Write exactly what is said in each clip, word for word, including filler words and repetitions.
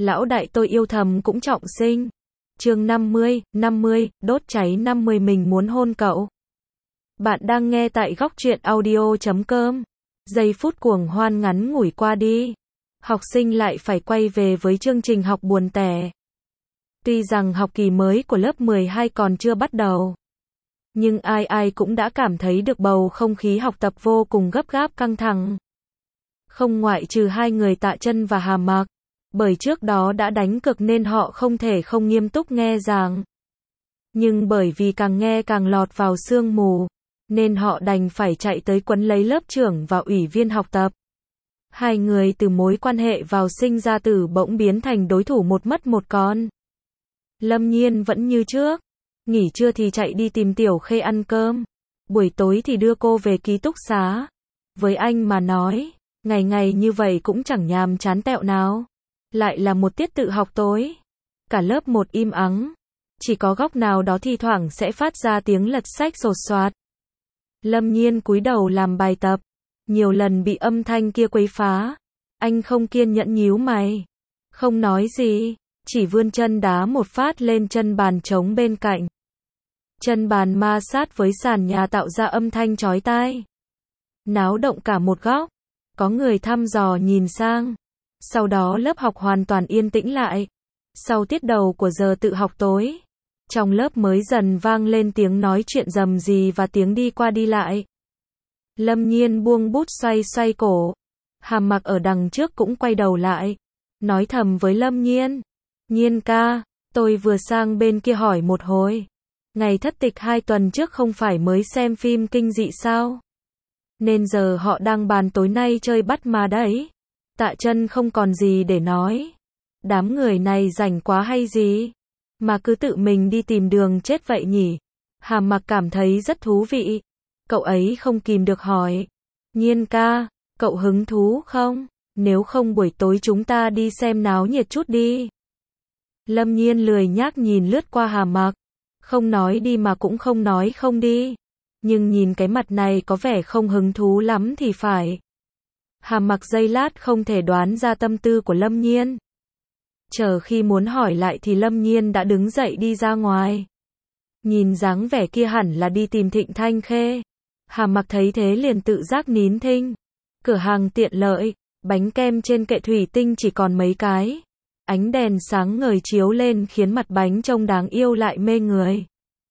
Lão đại tôi yêu thầm cũng trọng sinh. Chương năm mươi, năm mươi, đốt cháy năm mươi mình muốn hôn cậu. Bạn đang nghe tại góc truyện audio chấm com. Giây phút cuồng hoan ngắn ngủi qua đi. Học sinh lại phải quay về với chương trình học buồn tẻ. Tuy rằng học kỳ mới của lớp mười hai còn chưa bắt đầu, nhưng ai ai cũng đã cảm thấy được bầu không khí học tập vô cùng gấp gáp căng thẳng. Không ngoại trừ hai người Tạ Chân và Hà Mặc, bởi trước đó đã đánh cược nên họ không thể không nghiêm túc nghe giảng. Nhưng bởi vì càng nghe càng lọt vào sương mù, nên họ đành phải chạy tới quấn lấy lớp trưởng và ủy viên học tập. Hai người từ mối quan hệ vào sinh ra tử bỗng biến thành đối thủ một mất một còn. Lâm Nhiên vẫn như trước, nghỉ trưa thì chạy đi tìm Tiểu Khê ăn cơm, buổi tối thì đưa cô về ký túc xá. Với anh mà nói, ngày ngày như vậy cũng chẳng nhàm chán tẹo nào. Lại là một tiết tự học tối. Cả lớp một im ắng, chỉ có góc nào đó thi thoảng sẽ phát ra tiếng lật sách sột soạt. Lâm Nhiên cúi đầu làm bài tập, nhiều lần bị âm thanh kia quấy phá. Anh không kiên nhẫn nhíu mày, không nói gì, chỉ vươn chân đá một phát lên chân bàn trống bên cạnh. Chân bàn ma sát với sàn nhà tạo ra âm thanh chói tai, náo động cả một góc. Có người thăm dò nhìn sang. Sau đó lớp học hoàn toàn yên tĩnh lại. Sau tiết đầu của giờ tự học tối, trong lớp mới dần vang lên tiếng nói chuyện rầm rì và tiếng đi qua đi lại. Lâm Nhiên buông bút xoay xoay cổ. Hà Mặc ở đằng trước cũng quay đầu lại, nói thầm với Lâm Nhiên. Nhiên ca, tôi vừa sang bên kia hỏi một hồi. Ngày thất tịch hai tuần trước không phải mới xem phim kinh dị sao? Nên giờ họ đang bàn tối nay chơi bắt ma đấy. Tạ Chân không còn gì để nói. Đám người này rảnh quá hay gì? Mà cứ tự mình đi tìm đường chết vậy nhỉ? Hà Mặc cảm thấy rất thú vị. Cậu ấy không kìm được hỏi. Nhiên ca, cậu hứng thú không? Nếu không buổi tối chúng ta đi xem náo nhiệt chút đi. Lâm Nhiên lười nhác nhìn lướt qua Hà Mặc. Không nói đi mà cũng không nói không đi. Nhưng nhìn cái mặt này có vẻ không hứng thú lắm thì phải. Hà Mặc giây lát không thể đoán ra tâm tư của Lâm Nhiên. Chờ khi muốn hỏi lại thì Lâm Nhiên đã đứng dậy đi ra ngoài. Nhìn dáng vẻ kia hẳn là đi tìm Thịnh Thanh Khê. Hà Mặc thấy thế liền tự giác nín thinh. Cửa hàng tiện lợi, bánh kem trên kệ thủy tinh chỉ còn mấy cái. Ánh đèn sáng ngời chiếu lên khiến mặt bánh trông đáng yêu lại mê người.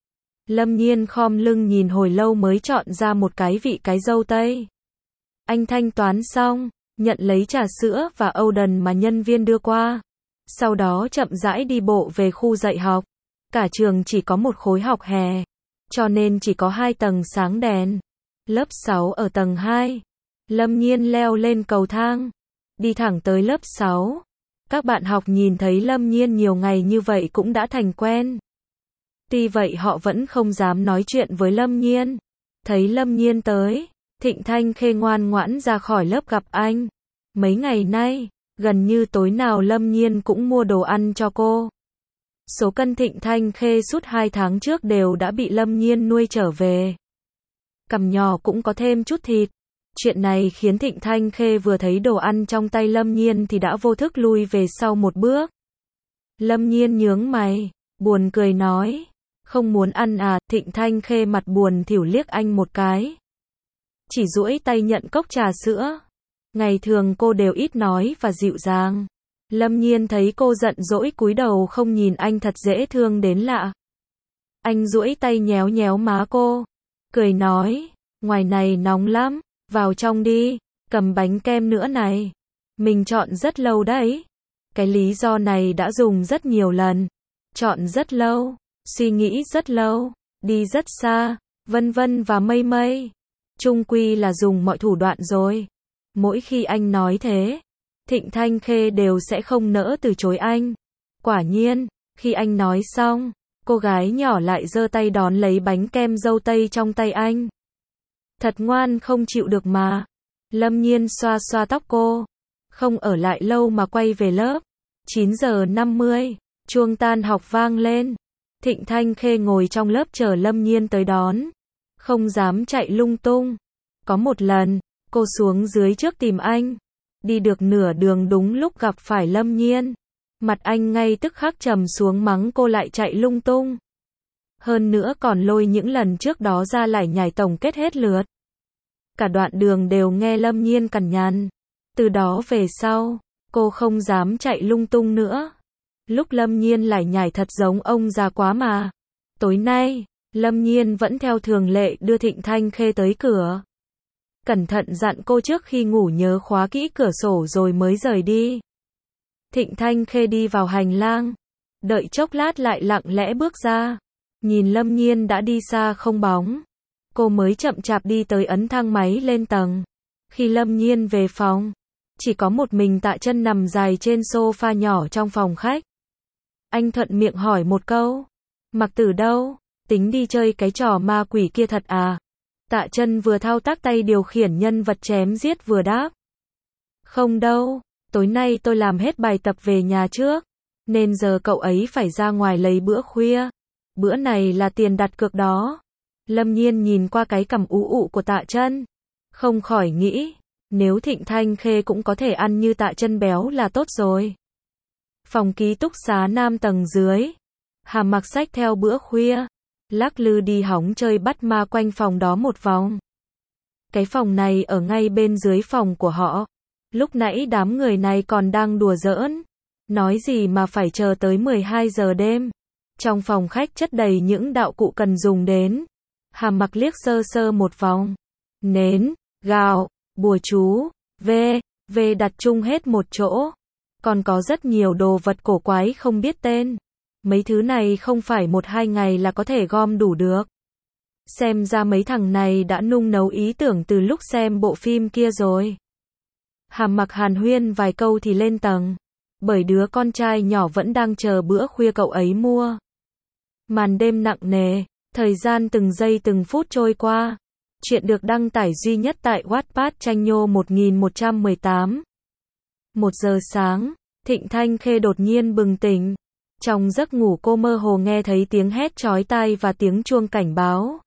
Lâm Nhiên khom lưng nhìn hồi lâu mới chọn ra một cái vị cái dâu tây. Anh thanh toán xong, nhận lấy trà sữa và âu đần mà nhân viên đưa qua. Sau đó chậm rãi đi bộ về khu dạy học. Cả trường chỉ có một khối học hè, cho nên chỉ có hai tầng sáng đèn. Lớp sáu ở tầng hai. Lâm Nhiên leo lên cầu thang, đi thẳng tới lớp sáu. Các bạn học nhìn thấy Lâm Nhiên nhiều ngày như vậy cũng đã thành quen. Tuy vậy họ vẫn không dám nói chuyện với Lâm Nhiên. Thấy Lâm Nhiên tới, Thịnh Thanh Khê ngoan ngoãn ra khỏi lớp gặp anh. Mấy ngày nay, gần như tối nào Lâm Nhiên cũng mua đồ ăn cho cô. Số cân Thịnh Thanh Khê suốt hai tháng trước đều đã bị Lâm Nhiên nuôi trở về. Cằm nhỏ cũng có thêm chút thịt. Chuyện này khiến Thịnh Thanh Khê vừa thấy đồ ăn trong tay Lâm Nhiên thì đã vô thức lui về sau một bước. Lâm Nhiên nhướng mày, buồn cười nói. Không muốn ăn à? Thịnh Thanh Khê mặt buồn thỉu liếc anh một cái. Chỉ duỗi tay nhận cốc trà sữa. Ngày thường cô đều ít nói và dịu dàng. Lâm Nhiên thấy cô giận dỗi cúi đầu không nhìn anh thật dễ thương đến lạ. Anh duỗi tay nhéo nhéo má cô, cười nói, ngoài này nóng lắm, vào trong đi, cầm bánh kem nữa này. Mình chọn rất lâu đấy. Cái lý do này đã dùng rất nhiều lần. Chọn rất lâu, suy nghĩ rất lâu, đi rất xa, vân vân và mây mây. Chung quy là dùng mọi thủ đoạn rồi. Mỗi khi anh nói thế, Thịnh Thanh Khê đều sẽ không nỡ từ chối anh. Quả nhiên, khi anh nói xong, cô gái nhỏ lại giơ tay đón lấy bánh kem dâu tây trong tay anh. Thật ngoan không chịu được mà. Lâm Nhiên xoa xoa tóc cô. Không ở lại lâu mà quay về lớp. chín giờ năm mươi, chuông tan học vang lên. Thịnh Thanh Khê ngồi trong lớp chờ Lâm Nhiên tới đón. Không dám chạy lung tung. Có một lần, cô xuống dưới trước tìm anh. Đi được nửa đường đúng lúc gặp phải Lâm Nhiên. Mặt anh ngay tức khắc trầm xuống mắng cô lại chạy lung tung. Hơn nữa còn lôi những lần trước đó ra lải nhải tổng kết hết lượt. Cả đoạn đường đều nghe Lâm Nhiên cằn nhằn. Từ đó về sau, cô không dám chạy lung tung nữa. Lúc Lâm Nhiên lải nhải thật giống ông già quá mà. Tối nay, Lâm Nhiên vẫn theo thường lệ đưa Thịnh Thanh Khê tới cửa. Cẩn thận dặn cô trước khi ngủ nhớ khóa kỹ cửa sổ rồi mới rời đi. Thịnh Thanh Khê đi vào hành lang. Đợi chốc lát lại lặng lẽ bước ra. Nhìn Lâm Nhiên đã đi xa không bóng. Cô mới chậm chạp đi tới ấn thang máy lên tầng. Khi Lâm Nhiên về phòng, chỉ có một mình Tạ Chân nằm dài trên sofa nhỏ trong phòng khách. Anh thuận miệng hỏi một câu. Mặc Tử đâu? Tính đi chơi cái trò ma quỷ kia thật à? Tạ Chân vừa thao tác tay điều khiển nhân vật chém giết vừa đáp. Không đâu, tối nay tôi làm hết bài tập về nhà trước, nên giờ cậu ấy phải ra ngoài lấy bữa khuya. Bữa này là tiền đặt cược đó. Lâm Nhiên nhìn qua cái cằm ú ụ của Tạ Chân, không khỏi nghĩ, nếu Thịnh Thanh Khê cũng có thể ăn như Tạ Chân béo là tốt rồi. Phòng ký túc xá nam tầng dưới. Hàm Mặc xách theo bữa khuya, lắc lư đi hóng chơi bắt ma quanh phòng đó một vòng. Cái phòng này ở ngay bên dưới phòng của họ. Lúc nãy đám người này còn đang đùa giỡn. Nói gì mà phải chờ tới mười hai giờ đêm. Trong phòng khách chất đầy những đạo cụ cần dùng đến. Hàm Mặc liếc sơ sơ một vòng. Nến, gạo, bùa chú, ve, ve đặt chung hết một chỗ. Còn có rất nhiều đồ vật cổ quái không biết tên. Mấy thứ này không phải một hai ngày là có thể gom đủ được. Xem ra mấy thằng này đã nung nấu ý tưởng từ lúc xem bộ phim kia rồi. Hàm Mặc hàn huyên vài câu thì lên tầng. Bởi đứa con trai nhỏ vẫn đang chờ bữa khuya cậu ấy mua. Màn đêm nặng nề, thời gian từng giây từng phút trôi qua. Chuyện được đăng tải duy nhất tại Wattpad Tranh Nhô một nghìn một trăm mười tám. Một giờ sáng, Thịnh Thanh Khê đột nhiên bừng tỉnh. Trong giấc ngủ cô mơ hồ nghe thấy tiếng hét chói tai và tiếng chuông cảnh báo.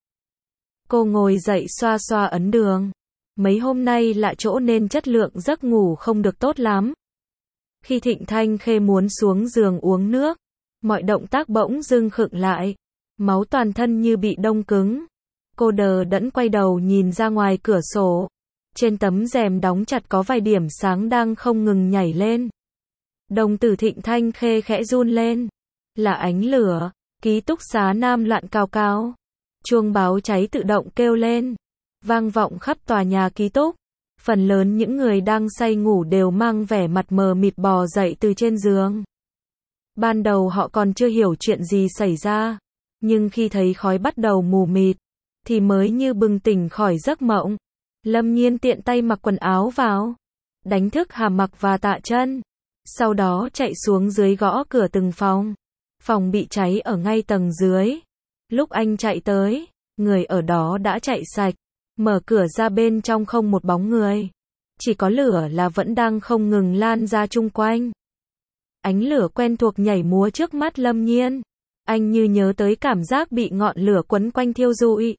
Cô ngồi dậy xoa xoa ấn đường. Mấy hôm nay lạ chỗ nên chất lượng giấc ngủ không được tốt lắm. Khi Thịnh Thanh Khê muốn xuống giường uống nước, mọi động tác bỗng dưng khựng lại. Máu toàn thân như bị đông cứng. Cô đờ đẫn quay đầu nhìn ra ngoài cửa sổ. Trên tấm rèm đóng chặt có vài điểm sáng đang không ngừng nhảy lên. Đồng tử Thịnh Thanh Khê khẽ run lên. Là ánh lửa. Ký túc xá nam loạn cao cao. Chuông báo cháy tự động kêu lên. Vang vọng khắp tòa nhà ký túc. Phần lớn những người đang say ngủ đều mang vẻ mặt mờ mịt bò dậy từ trên giường. Ban đầu họ còn chưa hiểu chuyện gì xảy ra. Nhưng khi thấy khói bắt đầu mù mịt, thì mới như bừng tỉnh khỏi giấc mộng. Lâm Nhiên tiện tay mặc quần áo vào. Đánh thức Hàm Mặc và Tạ Chân. Sau đó chạy xuống dưới gõ cửa từng phòng. Phòng bị cháy ở ngay tầng dưới. Lúc anh chạy tới, người ở đó đã chạy sạch. Mở cửa ra bên trong không một bóng người. Chỉ có lửa là vẫn đang không ngừng lan ra chung quanh. Ánh lửa quen thuộc nhảy múa trước mắt Lâm Nhiên. Anh như nhớ tới cảm giác bị ngọn lửa quấn quanh thiêu rụi.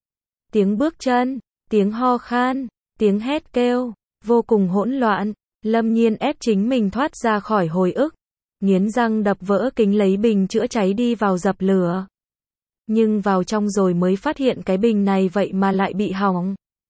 Tiếng bước chân, tiếng ho khan, tiếng hét kêu, vô cùng hỗn loạn. Lâm Nhiên ép chính mình thoát ra khỏi hồi ức. Nghiến răng đập vỡ kính lấy bình chữa cháy đi vào dập lửa. Nhưng vào trong rồi mới phát hiện cái bình này vậy mà lại bị hỏng.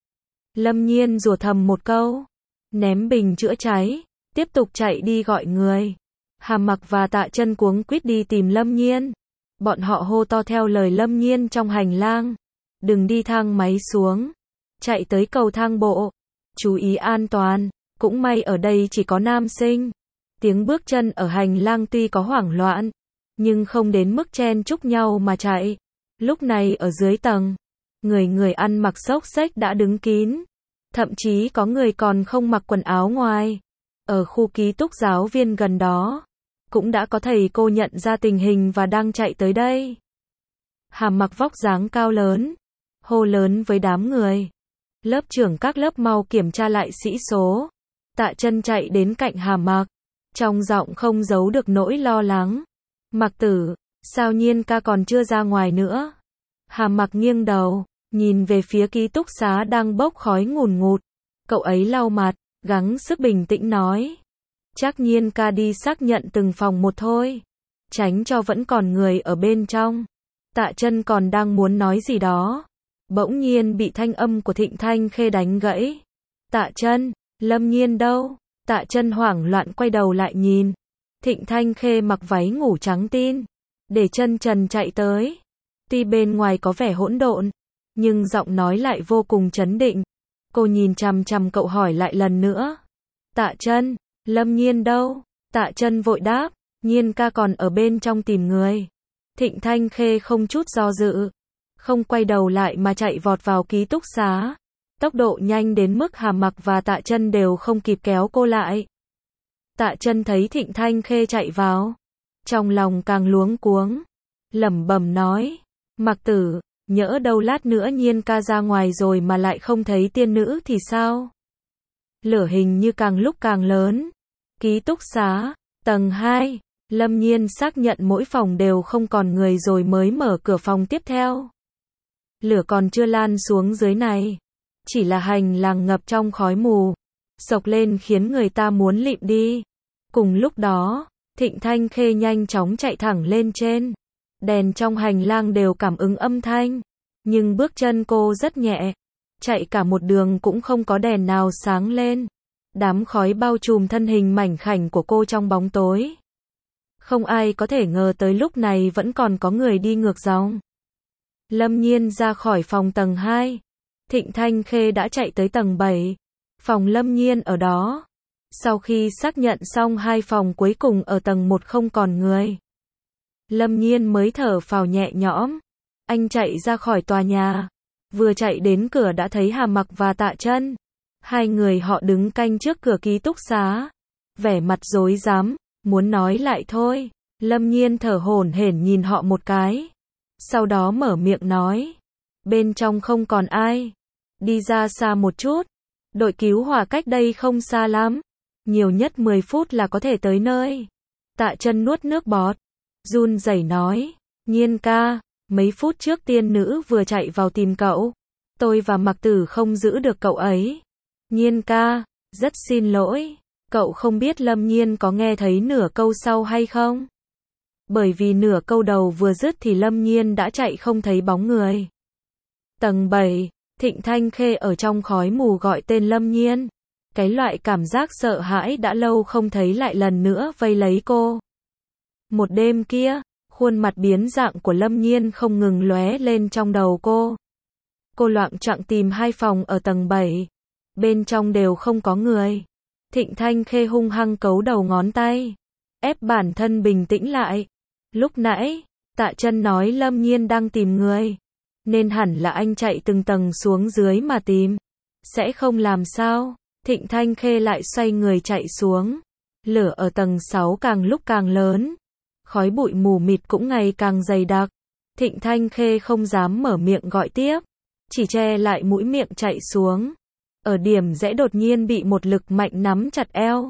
Lâm Nhiên rủa thầm một câu. Ném bình chữa cháy, tiếp tục chạy đi gọi người. Hàm Mặc và Tạ Chân cuống quýt đi tìm Lâm Nhiên. Bọn họ hô to theo lời Lâm Nhiên trong hành lang. Đừng đi thang máy xuống. Chạy tới cầu thang bộ. Chú ý an toàn. Cũng may ở đây chỉ có nam sinh. Tiếng bước chân ở hành lang tuy có hoảng loạn, nhưng không đến mức chen chúc nhau mà chạy. Lúc này ở dưới tầng, người người ăn mặc xốc xếch đã đứng kín. Thậm chí có người còn không mặc quần áo ngoài. Ở khu ký túc giáo viên gần đó, cũng đã có thầy cô nhận ra tình hình và đang chạy tới đây. Hàm Mặc vóc dáng cao lớn, hô lớn với đám người. Lớp trưởng các lớp mau kiểm tra lại sĩ số. Tạ Chân chạy đến cạnh Hàm Mặc, trong giọng không giấu được nỗi lo lắng. Mặc Tử, sao Nhiên ca còn chưa ra ngoài nữa? Hàm Mặc nghiêng đầu, nhìn về phía ký túc xá đang bốc khói ngùn ngụt. Cậu ấy lau mặt, gắng sức bình tĩnh nói. Chắc Nhiên ca đi xác nhận từng phòng một thôi. Tránh cho vẫn còn người ở bên trong. Tạ Chân còn đang muốn nói gì đó. Bỗng nhiên bị thanh âm của Thịnh Thanh Khê đánh gãy. Tạ Chân, Lâm Nhiên đâu? Tạ Chân hoảng loạn quay đầu lại nhìn. Thịnh Thanh Khê mặc váy ngủ trắng tin. Để chân trần chạy tới. Tuy bên ngoài có vẻ hỗn độn, nhưng giọng nói lại vô cùng trấn định. Cô nhìn chằm chằm cậu hỏi lại lần nữa. Tạ Chân, Lâm Nhiên đâu? Tạ Chân vội đáp. Nhiên ca còn ở bên trong tìm người. Thịnh Thanh Khê không chút do dự. Không quay đầu lại mà chạy vọt vào ký túc xá. Tốc độ nhanh đến mức Hà Mặc và Tạ Chân đều không kịp kéo cô lại. Tạ Chân thấy Thịnh Thanh Khê chạy vào. Trong lòng càng luống cuống. Lẩm bẩm nói. Mặc tử, nhỡ đâu lát nữa Nhiên ca ra ngoài rồi mà lại không thấy tiên nữ thì sao? Lửa hình như càng lúc càng lớn. Ký túc xá, tầng hai. Lâm Nhiên xác nhận mỗi phòng đều không còn người rồi mới mở cửa phòng tiếp theo. Lửa còn chưa lan xuống dưới này. Chỉ là hành lang ngập trong khói mù. Sộc lên khiến người ta muốn lịm đi. Cùng lúc đó, Thịnh Thanh Khê nhanh chóng chạy thẳng lên trên. Đèn trong hành lang đều cảm ứng âm thanh. Nhưng bước chân cô rất nhẹ. Chạy cả một đường cũng không có đèn nào sáng lên. Đám khói bao trùm thân hình mảnh khảnh của cô trong bóng tối. Không ai có thể ngờ tới lúc này vẫn còn có người đi ngược dòng. Lâm Nhiên ra khỏi phòng tầng hai. Thịnh Thanh Khê đã chạy tới tầng bảy. Phòng Lâm Nhiên ở đó. Sau khi xác nhận xong hai phòng cuối cùng ở tầng một không còn người. Lâm Nhiên mới thở phào nhẹ nhõm. Anh chạy ra khỏi tòa nhà. Vừa chạy đến cửa đã thấy Hà Mặc và Tạ Chân. Hai người họ đứng canh trước cửa ký túc xá. Vẻ mặt rối rắm, muốn nói lại thôi. Lâm Nhiên thở hổn hển nhìn họ một cái. Sau đó mở miệng nói. Bên trong không còn ai. Đi ra xa một chút. Đội cứu hỏa cách đây không xa lắm. Nhiều nhất mười phút là có thể tới nơi. Tạ Chân nuốt nước bọt. Run rẩy nói. Nhiên ca, mấy phút trước tiên nữ vừa chạy vào tìm cậu. Tôi và Mặc Tử không giữ được cậu ấy. Nhiên ca, rất xin lỗi. Cậu không biết Lâm Nhiên có nghe thấy nửa câu sau hay không? Bởi vì nửa câu đầu vừa dứt thì Lâm Nhiên đã chạy không thấy bóng người. Tầng bảy, Thịnh Thanh Khê ở trong khói mù gọi tên Lâm Nhiên. Cái loại cảm giác sợ hãi đã lâu không thấy lại lần nữa vây lấy cô. Một đêm kia, khuôn mặt biến dạng của Lâm Nhiên không ngừng lóe lên trong đầu cô. Cô loạng choạng tìm hai phòng ở tầng bảy. Bên trong đều không có người. Thịnh Thanh Khê hung hăng cấu đầu ngón tay. Ép bản thân bình tĩnh lại. Lúc nãy, Tạ Chân nói Lâm Nhiên đang tìm người. Nên hẳn là anh chạy từng tầng xuống dưới mà tìm. Sẽ không làm sao. Thịnh Thanh Khê lại xoay người chạy xuống. Lửa ở tầng sáu càng lúc càng lớn. Khói bụi mù mịt cũng ngày càng dày đặc. Thịnh Thanh Khê không dám mở miệng gọi tiếp. Chỉ che lại mũi miệng chạy xuống. Ở điểm rẽ đột nhiên bị một lực mạnh nắm chặt eo.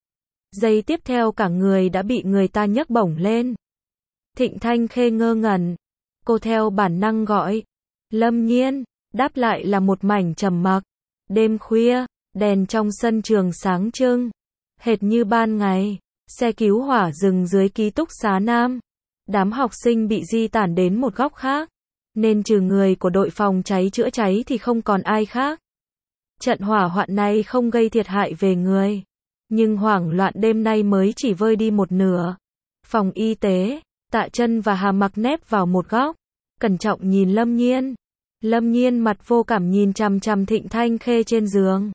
Giây tiếp theo cả người đã bị người ta nhấc bổng lên. Thịnh Thanh Khê ngơ ngẩn. Cô theo bản năng gọi. Lâm Nhiên, đáp lại là một mảnh trầm mặc. Đêm khuya, đèn trong sân trường sáng trưng. Hệt như ban ngày, xe cứu hỏa dừng dưới ký túc xá Nam. Đám học sinh bị di tản đến một góc khác. Nên trừ người của đội phòng cháy chữa cháy thì không còn ai khác. Trận hỏa hoạn này không gây thiệt hại về người. Nhưng hoảng loạn đêm nay mới chỉ vơi đi một nửa. Phòng y tế, Tạ Chân và Hà Mặc nép vào một góc. Cẩn trọng nhìn Lâm Nhiên. Lâm Nhiên mặt vô cảm nhìn chằm chằm Thịnh Thanh Khê trên giường.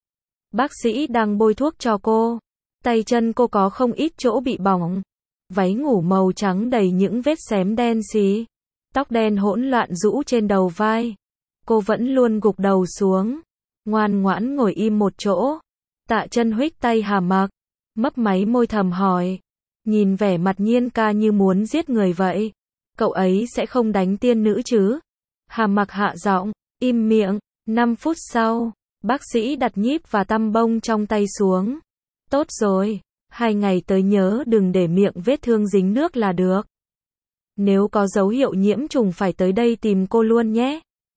Bác sĩ đang bôi thuốc cho cô. Tay chân cô có không ít chỗ bị bỏng. Váy ngủ màu trắng đầy những vết xém đen xí. Tóc đen hỗn loạn rũ trên đầu vai. Cô vẫn luôn gục đầu xuống. Ngoan ngoãn ngồi im một chỗ. Tạ Chân huých tay Hà Mặc. Mấp máy môi thầm hỏi. Nhìn vẻ mặt Nhiên ca như muốn giết người vậy. Cậu ấy sẽ không đánh tiên nữ chứ? Hà Mặc hạ giọng. Im miệng. Năm phút sau, bác sĩ đặt nhíp và tăm bông trong tay xuống. Tốt rồi. Hai ngày tới nhớ đừng để miệng vết thương dính nước là được. Nếu có dấu hiệu nhiễm trùng phải tới đây tìm cô luôn nhé.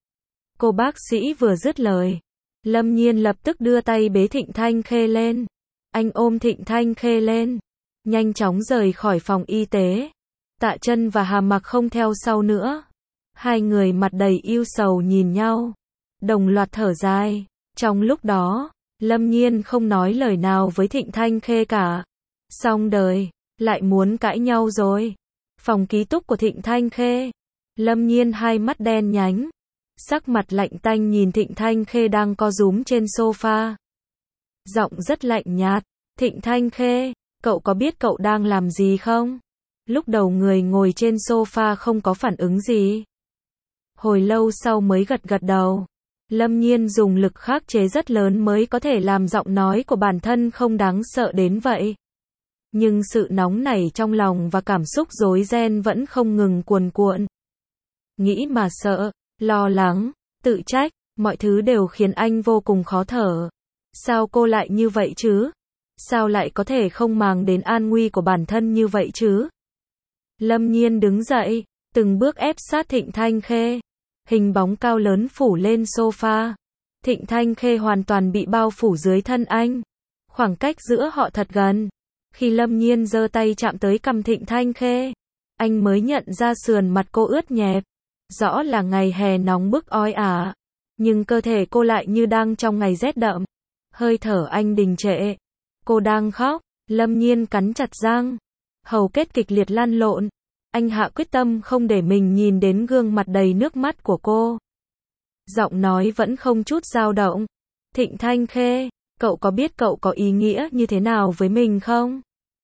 Cô bác sĩ vừa dứt lời. Lâm Nhiên lập tức đưa tay bế Thịnh Thanh Khê lên. Anh ôm Thịnh Thanh Khê lên, nhanh chóng rời khỏi phòng y tế. Tạ Chân và Hà Mặc không theo sau nữa. Hai người mặt đầy ưu sầu nhìn nhau, đồng loạt thở dài. Trong lúc đó, Lâm Nhiên không nói lời nào với Thịnh Thanh Khê cả. Xong đời, lại muốn cãi nhau rồi. Phòng ký túc của Thịnh Thanh Khê. Lâm Nhiên hai mắt đen nhánh, sắc mặt lạnh tanh nhìn Thịnh Thanh Khê đang co rúm trên sofa. Giọng rất lạnh nhạt, Thịnh Thanh Khê, cậu có biết cậu đang làm gì không? Lúc đầu người ngồi trên sofa không có phản ứng gì. Hồi lâu sau mới gật gật đầu. Lâm Nhiên dùng lực khắc chế rất lớn mới có thể làm giọng nói của bản thân không đáng sợ đến vậy. Nhưng sự nóng nảy trong lòng và cảm xúc rối ren vẫn không ngừng cuồn cuộn. Nghĩ mà sợ, lo lắng, tự trách, mọi thứ đều khiến anh vô cùng khó thở. Sao cô lại như vậy chứ? Sao lại có thể không màng đến an nguy của bản thân như vậy chứ? Lâm Nhiên đứng dậy, từng bước ép sát Thịnh Thanh Khê. Hình bóng cao lớn phủ lên sofa. Thịnh Thanh Khê hoàn toàn bị bao phủ dưới thân anh. Khoảng cách giữa họ thật gần. Khi Lâm Nhiên giơ tay chạm tới cằm Thịnh Thanh Khê, anh mới nhận ra sườn mặt cô ướt nhẹp. Rõ là ngày hè nóng bức oi ả, nhưng cơ thể cô lại như đang trong ngày rét đậm. Hơi thở anh đình trệ. Cô đang khóc. Lâm Nhiên cắn chặt răng, hầu kết kịch liệt lăn lộn. Anh hạ quyết tâm không để mình nhìn đến gương mặt đầy nước mắt của cô. Giọng nói vẫn không chút dao động. Thịnh Thanh Khê, cậu có biết cậu có ý nghĩa như thế nào với mình không?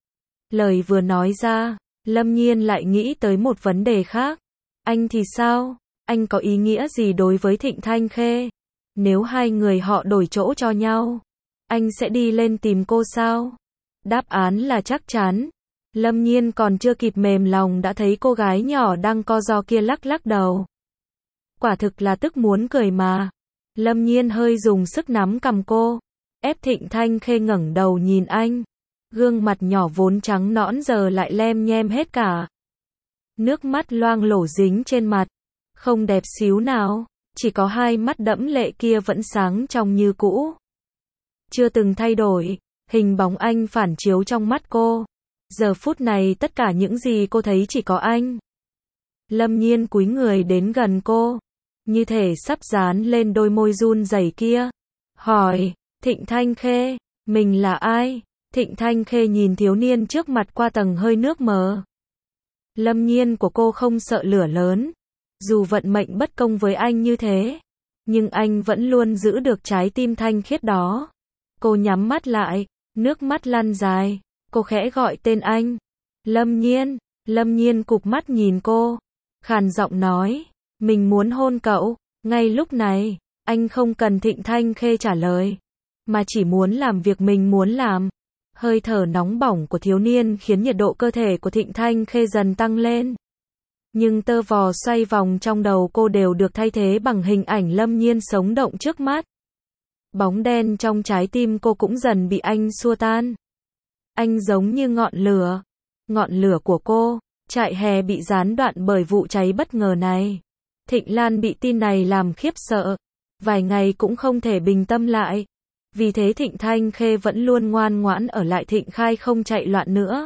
Lời vừa nói ra, Lâm Nhiên lại nghĩ tới một vấn đề khác. Anh thì sao? Anh có ý nghĩa gì đối với Thịnh Thanh Khê? Nếu hai người họ đổi chỗ cho nhau, anh sẽ đi lên tìm cô sao? Đáp án là chắc chắn. Lâm Nhiên còn chưa kịp mềm lòng đã thấy cô gái nhỏ đang co ro kia lắc lắc đầu. Quả thực là tức muốn cười mà. Lâm Nhiên hơi dùng sức nắm cằm cô, ép Thịnh Thanh Khê ngẩng đầu nhìn anh. Gương mặt nhỏ vốn trắng nõn giờ lại lem nhem hết cả. Nước mắt loang lổ dính trên mặt, không đẹp xíu nào, chỉ có hai mắt đẫm lệ kia vẫn sáng trong như cũ. Chưa từng thay đổi, hình bóng anh phản chiếu trong mắt cô. Giờ phút này tất cả những gì cô thấy chỉ có anh. Lâm Nhiên cúi người đến gần cô, như thể sắp dán lên đôi môi run rẩy kia. Hỏi, Thịnh Thanh Khê, mình là ai? Thịnh Thanh Khê nhìn thiếu niên trước mặt qua tầng hơi nước mờ. Lâm Nhiên của cô không sợ lửa lớn. Dù vận mệnh bất công với anh như thế, nhưng anh vẫn luôn giữ được trái tim thanh khiết đó. Cô nhắm mắt lại, nước mắt lăn dài. Cô khẽ gọi tên anh. Lâm Nhiên. Lâm Nhiên cụp mắt nhìn cô, khàn giọng nói, mình muốn hôn cậu. Ngay lúc này, anh không cần Thịnh Thanh Khê trả lời, mà chỉ muốn làm việc mình muốn làm. Hơi thở nóng bỏng của thiếu niên khiến nhiệt độ cơ thể của Thịnh Thanh Khê dần tăng lên. Nhưng tơ vò xoay vòng trong đầu cô đều được thay thế bằng hình ảnh Lâm Nhiên sống động trước mắt. Bóng đen trong trái tim cô cũng dần bị anh xua tan. Anh giống như ngọn lửa. Ngọn lửa của cô. Trại hè bị gián đoạn bởi vụ cháy bất ngờ này. Thịnh Lan bị tin này làm khiếp sợ. Vài ngày cũng không thể bình tâm lại. Vì thế Thịnh Thanh Khê vẫn luôn ngoan ngoãn ở lại Thịnh Khai không chạy loạn nữa.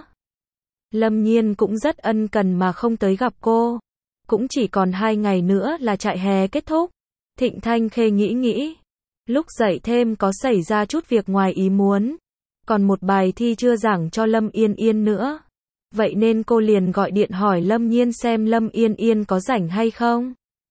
Lâm Nhiên cũng rất ân cần mà không tới gặp cô. Cũng chỉ còn hai ngày nữa là trại hè kết thúc. Thịnh Thanh Khê nghĩ nghĩ. Lúc dậy thêm có xảy ra chút việc ngoài ý muốn. Còn một bài thi chưa giảng cho Lâm Yên Yên nữa. Vậy nên cô liền gọi điện hỏi Lâm Nhiên xem Lâm Yên Yên có rảnh hay không.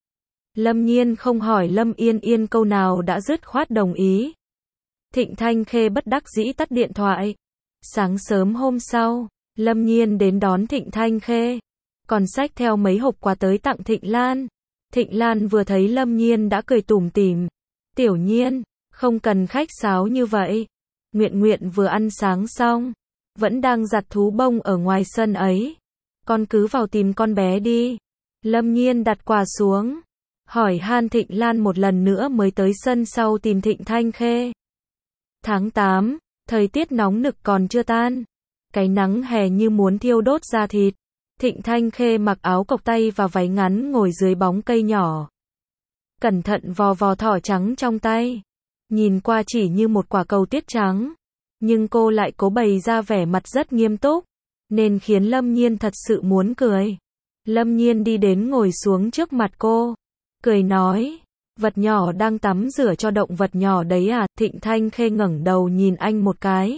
Lâm Nhiên không hỏi Lâm Yên Yên câu nào đã dứt khoát đồng ý. Thịnh Thanh Khê bất đắc dĩ tắt điện thoại. Sáng sớm hôm sau, Lâm Nhiên đến đón Thịnh Thanh Khê, còn xách theo mấy hộp quà tới tặng Thịnh Lan. Thịnh Lan vừa thấy Lâm Nhiên đã cười tủm tỉm. Tiểu Nhiên, không cần khách sáo như vậy. Nguyện Nguyện vừa ăn sáng xong, vẫn đang giặt thú bông ở ngoài sân ấy. Con cứ vào tìm con bé đi. Lâm Nhiên đặt quà xuống, hỏi han Thịnh Lan một lần nữa mới tới sân sau tìm Thịnh Thanh Khê. Tháng tám, thời tiết nóng nực còn chưa tan. Cái nắng hè như muốn thiêu đốt da thịt. Thịnh Thanh Khê mặc áo cộc tay và váy ngắn ngồi dưới bóng cây nhỏ. Cẩn thận vò vò thỏ trắng trong tay. Nhìn qua chỉ như một quả cầu tuyết trắng. nhưng cô lại cố bày ra vẻ mặt rất nghiêm túc, nên khiến Lâm Nhiên thật sự muốn cười. Lâm Nhiên đi đến ngồi xuống trước mặt cô, cười nói, vật nhỏ đang tắm rửa cho động vật nhỏ đấy à? Thịnh Thanh Khê ngẩng đầu nhìn anh một cái,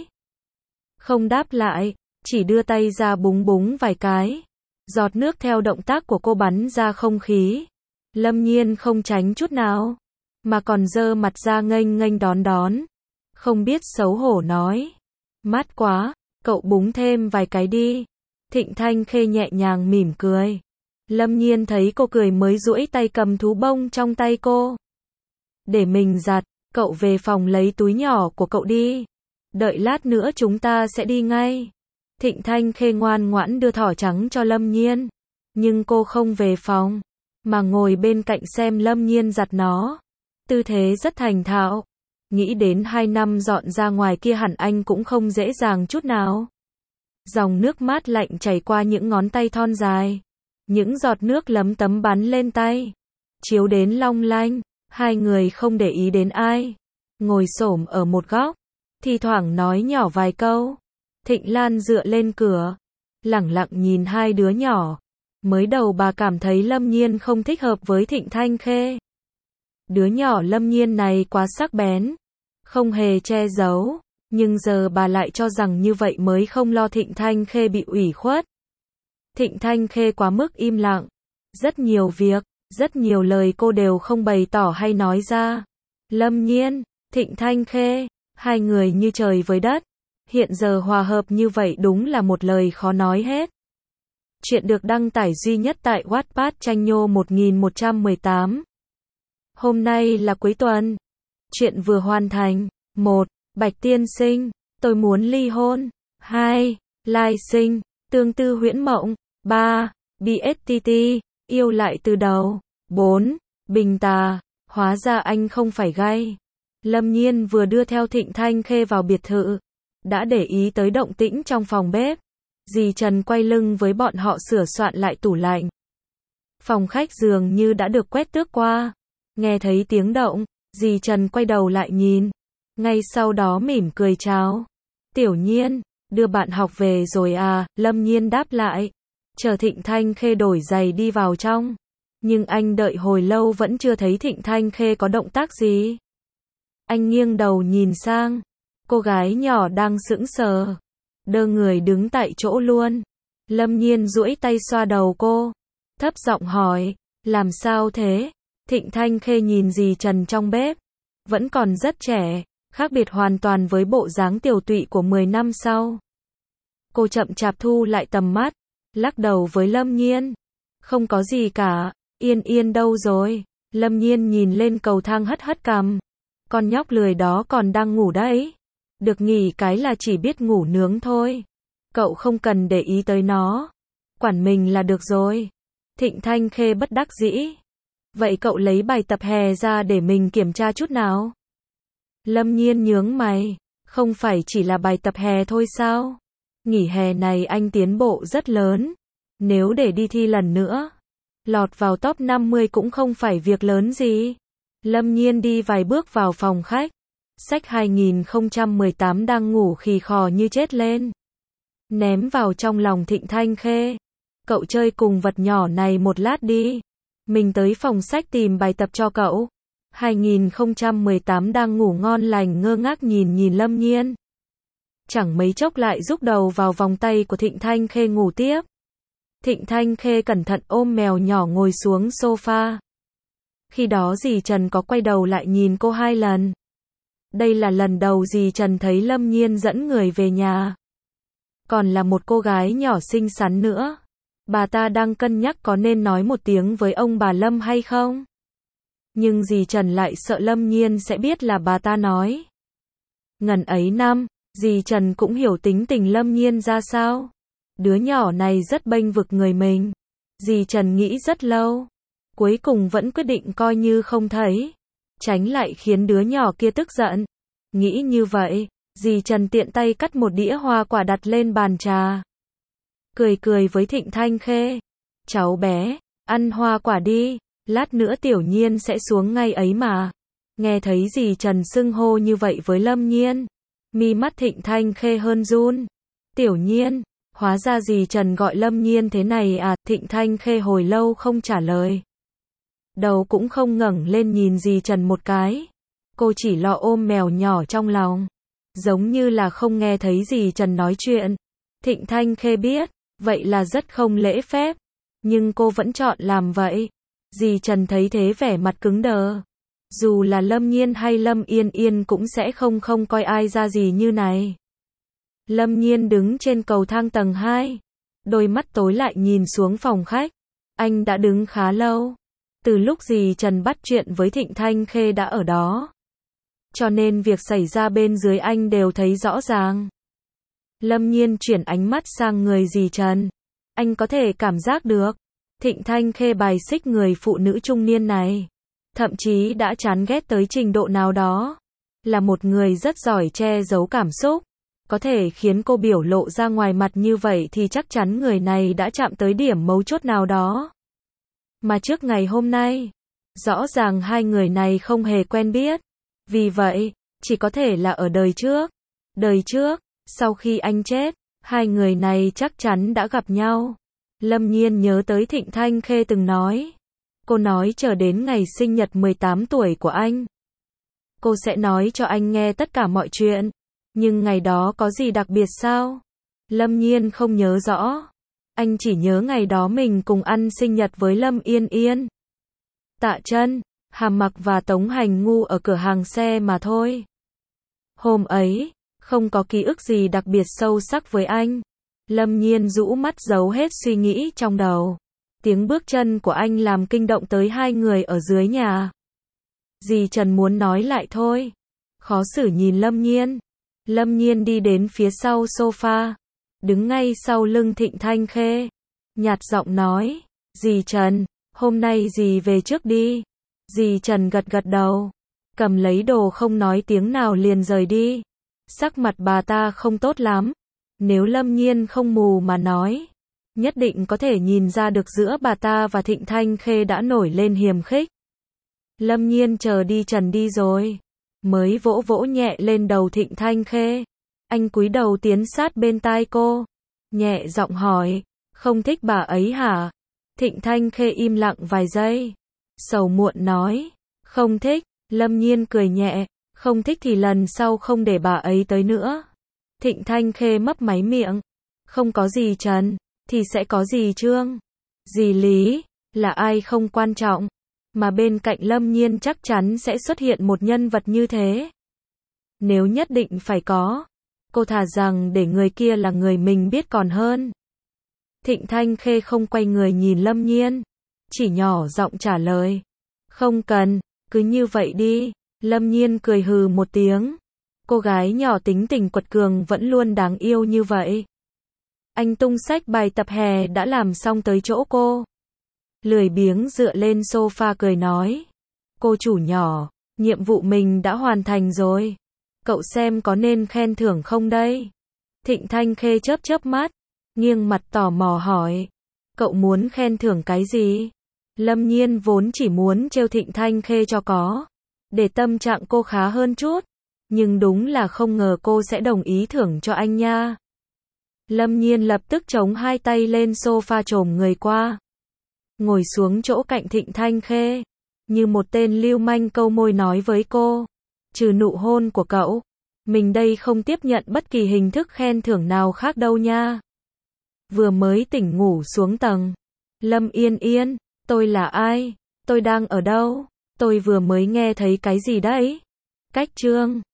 không đáp lại, chỉ đưa tay ra búng búng vài cái, giọt nước theo động tác của cô bắn ra không khí. Lâm Nhiên không tránh chút nào, mà còn giơ mặt ra nghênh nghênh đón đón, không biết xấu hổ nói, mát quá, cậu búng thêm vài cái đi. Thịnh Thanh Khê nhẹ nhàng mỉm cười. Lâm Nhiên thấy cô cười mới duỗi tay cầm thú bông trong tay cô, để mình giặt. Cậu về phòng lấy túi nhỏ của cậu đi, đợi lát nữa chúng ta sẽ đi ngay. Thịnh Thanh Khê ngoan ngoãn đưa thỏ trắng cho Lâm Nhiên, nhưng cô không về phòng, mà ngồi bên cạnh xem Lâm Nhiên giặt nó, tư thế rất thành thạo. Nghĩ đến hai năm dọn ra ngoài kia hẳn anh cũng không dễ dàng chút nào. Dòng nước mát lạnh chảy qua những ngón tay thon dài, những giọt nước lấm tấm bắn lên tay, chiếu đến long lanh. Hai người không để ý đến ai, ngồi xổm ở một góc, thi thoảng nói nhỏ vài câu. Thịnh Lan dựa lên cửa, lẳng lặng nhìn hai đứa nhỏ. Mới đầu bà cảm thấy Lâm Nhiên không thích hợp với Thịnh Thanh Khê. Đứa nhỏ Lâm Nhiên này quá sắc bén, không hề che giấu, nhưng giờ bà lại cho rằng như vậy mới không lo Thịnh Thanh Khê bị ủy khuất. Thịnh Thanh Khê quá mức im lặng, rất nhiều việc, rất nhiều lời cô đều không bày tỏ hay nói ra. Lâm Nhiên, Thịnh Thanh Khê, hai người như trời với đất, hiện giờ hòa hợp như vậy đúng là một lời khó nói hết. Chuyện được đăng tải duy nhất tại Wattpad Tranh Nhô một nghìn một trăm mười tám. Hôm nay là cuối tuần. Chuyện vừa hoàn thành. một. Bạch tiên sinh, tôi muốn ly hôn. hai. Lai sinh, tương tư huyễn mộng. ba. bê ét tê tê, yêu lại từ đầu. bốn. Bình tà, hóa ra anh không phải gay. Lâm Nhiên vừa đưa theo Thịnh Thanh Khê vào biệt thự, đã để ý tới động tĩnh trong phòng bếp. Dì Trần quay lưng với bọn họ sửa soạn lại tủ lạnh. Phòng khách dường như đã được quét tước qua. Nghe thấy tiếng động, dì Trần quay đầu lại nhìn, ngay sau đó mỉm cười chào. Tiểu Nhiên, đưa bạn học về rồi à? Lâm Nhiên đáp lại, chờ Thịnh Thanh Khê đổi giày đi vào trong. Nhưng anh đợi hồi lâu vẫn chưa thấy Thịnh Thanh Khê có động tác gì. Anh nghiêng đầu nhìn sang, cô gái nhỏ đang sững sờ, đơ người đứng tại chỗ luôn. Lâm Nhiên duỗi tay xoa đầu cô, thấp giọng hỏi, làm sao thế? Thịnh Thanh Khê nhìn dì Trần trong bếp, vẫn còn rất trẻ, khác biệt hoàn toàn với bộ dáng tiều tụy của mười năm sau. Cô chậm chạp thu lại tầm mắt, lắc đầu với Lâm Nhiên, không có gì cả. Yên Yên đâu rồi? Lâm Nhiên nhìn lên cầu thang hất hất cằm, con nhóc lười đó còn đang ngủ đấy. Được nghỉ cái là chỉ biết ngủ nướng thôi. Cậu không cần để ý tới nó, quản mình là được rồi. Thịnh Thanh Khê bất đắc dĩ. Vậy cậu lấy bài tập hè ra để mình kiểm tra chút nào. Lâm Nhiên nhướng mày, không phải chỉ là bài tập hè thôi sao? Nghỉ hè này anh tiến bộ rất lớn, nếu để đi thi lần nữa, lọt vào top năm mươi cũng không phải việc lớn gì. Lâm Nhiên đi vài bước vào phòng khách, xách hai nghìn không trăm mười tám đang ngủ khì khò như chết lên, ném vào trong lòng Thịnh Thanh Khê. Cậu chơi cùng vật nhỏ này một lát đi, mình tới phòng sách tìm bài tập cho cậu. hai nghìn không trăm mười tám đang ngủ ngon lành ngơ ngác nhìn nhìn Lâm Nhiên. Chẳng mấy chốc lại rúc đầu vào vòng tay của Thịnh Thanh Khê ngủ tiếp. Thịnh Thanh Khê cẩn thận ôm mèo nhỏ ngồi xuống sofa. Khi đó dì Trần có quay đầu lại nhìn cô hai lần. Đây là lần đầu dì Trần thấy Lâm Nhiên dẫn người về nhà, còn là một cô gái nhỏ xinh xắn nữa. Bà ta đang cân nhắc có nên nói một tiếng với ông bà Lâm hay không. Nhưng dì Trần lại sợ Lâm Nhiên sẽ biết là bà ta nói. Ngần ấy năm, dì Trần cũng hiểu tính tình Lâm Nhiên ra sao. Đứa nhỏ này rất bênh vực người mình. Dì Trần nghĩ rất lâu, cuối cùng vẫn quyết định coi như không thấy, tránh lại khiến đứa nhỏ kia tức giận. Nghĩ như vậy, dì Trần tiện tay cắt một đĩa hoa quả đặt lên bàn trà. Cười cười với Thịnh Thanh Khê, cháu bé, ăn hoa quả đi, lát nữa Tiểu Nhiên sẽ xuống ngay ấy mà. Nghe thấy dì Trần xưng hô như vậy với Lâm Nhiên, Mi mắt Thịnh Thanh Khê hơn run. Tiểu Nhiên, hóa ra dì Trần gọi Lâm Nhiên thế này à, Thịnh Thanh Khê hồi lâu không trả lời. Đầu cũng không ngẩng lên nhìn dì Trần một cái. Cô chỉ lo ôm mèo nhỏ trong lòng. Giống như là không nghe thấy dì Trần nói chuyện. Thịnh Thanh Khê biết, vậy là rất không lễ phép. Nhưng cô vẫn chọn làm vậy. Dì Trần thấy thế vẻ mặt cứng đờ. Dù là Lâm Nhiên hay Lâm Yên Yên cũng sẽ không không coi ai ra gì như này. Lâm Nhiên đứng trên cầu thang tầng hai. Đôi mắt tối lại nhìn xuống phòng khách. Anh đã đứng khá lâu. Từ lúc dì Trần bắt chuyện với Thịnh Thanh Khê đã ở đó. Cho nên việc xảy ra bên dưới anh đều thấy rõ ràng. Lâm Nhiên chuyển ánh mắt sang người dì Trần. Anh có thể cảm giác được. Thịnh Thanh Khê bài xích người phụ nữ trung niên này. Thậm chí đã chán ghét tới trình độ nào đó. Là một người rất giỏi che giấu cảm xúc. Có thể khiến cô biểu lộ ra ngoài mặt như vậy thì chắc chắn người này đã chạm tới điểm mấu chốt nào đó. Mà trước ngày hôm nay, rõ ràng hai người này không hề quen biết. Vì vậy, chỉ có thể là ở đời trước. Đời trước, sau khi anh chết, hai người này chắc chắn đã gặp nhau. Lâm Nhiên nhớ tới Thịnh Thanh Khê từng nói. Cô nói chờ đến ngày sinh nhật mười tám tuổi của anh. Cô sẽ nói cho anh nghe tất cả mọi chuyện. Nhưng ngày đó có gì đặc biệt sao? Lâm Nhiên không nhớ rõ. Anh chỉ nhớ ngày đó mình cùng ăn sinh nhật với Lâm Yên Yên, Tạ Chân, Hàm Mặc và Tống Hành Ngu ở cửa hàng xe mà thôi. Hôm ấy, không có ký ức gì đặc biệt sâu sắc với anh. Lâm Nhiên rũ mắt giấu hết suy nghĩ trong đầu. Tiếng bước chân của anh làm kinh động tới hai người ở dưới nhà. Dì Trần muốn nói lại thôi. Khó xử nhìn Lâm Nhiên. Lâm Nhiên đi đến phía sau sofa. Đứng ngay sau lưng Thịnh Thanh Khê. Nhạt giọng nói. Dì Trần, hôm nay dì về trước đi. Dì Trần gật gật đầu. Cầm lấy đồ không nói tiếng nào liền rời đi. Sắc mặt bà ta không tốt lắm. Nếu Lâm Nhiên không mù mà nói, nhất định có thể nhìn ra được giữa bà ta và Thịnh Thanh Khê đã nổi lên hiềm khích. Lâm Nhiên chờ đi Trần đi rồi, mới vỗ vỗ nhẹ lên đầu Thịnh Thanh Khê. Anh cúi đầu tiến sát bên tai cô, nhẹ giọng hỏi, không thích bà ấy hả? Thịnh Thanh Khê im lặng vài giây, sầu muộn nói, không thích. Lâm Nhiên cười nhẹ, không thích thì lần sau không để bà ấy tới nữa. Thịnh Thanh Khê mấp máy miệng, không có gì Trần, thì sẽ có gì Trương, gì Lý, là ai không quan trọng, mà bên cạnh Lâm Nhiên chắc chắn sẽ xuất hiện một nhân vật như thế. Nếu nhất định phải có, cô thà rằng để người kia là người mình biết còn hơn. Thịnh Thanh Khê không quay người nhìn Lâm Nhiên, chỉ nhỏ giọng trả lời, không cần, cứ như vậy đi. Lâm Nhiên cười hừ một tiếng. Cô gái nhỏ tính tình quật cường vẫn luôn đáng yêu như vậy. Anh tung sách bài tập hè đã làm xong tới chỗ cô. Lười biếng dựa lên sofa cười nói. Cô chủ nhỏ, nhiệm vụ mình đã hoàn thành rồi. Cậu xem có nên khen thưởng không đây? Thịnh Thanh Khê chớp chớp mắt, nghiêng mặt tò mò hỏi. Cậu muốn khen thưởng cái gì? Lâm Nhiên vốn chỉ muốn trêu Thịnh Thanh Khê cho có, để tâm trạng cô khá hơn chút. Nhưng đúng là không ngờ cô sẽ đồng ý thưởng cho anh nha. Lâm Nhiên lập tức chống hai tay lên sofa chồm người qua. Ngồi xuống chỗ cạnh Thịnh Thanh Khê. Như một tên lưu manh câu môi nói với cô. Trừ nụ hôn của cậu, mình đây không tiếp nhận bất kỳ hình thức khen thưởng nào khác đâu nha. Vừa mới tỉnh ngủ xuống tầng. Lâm Yên Yên, tôi là ai? Tôi đang ở đâu? Tôi vừa mới nghe thấy cái gì đấy? Cách Trương.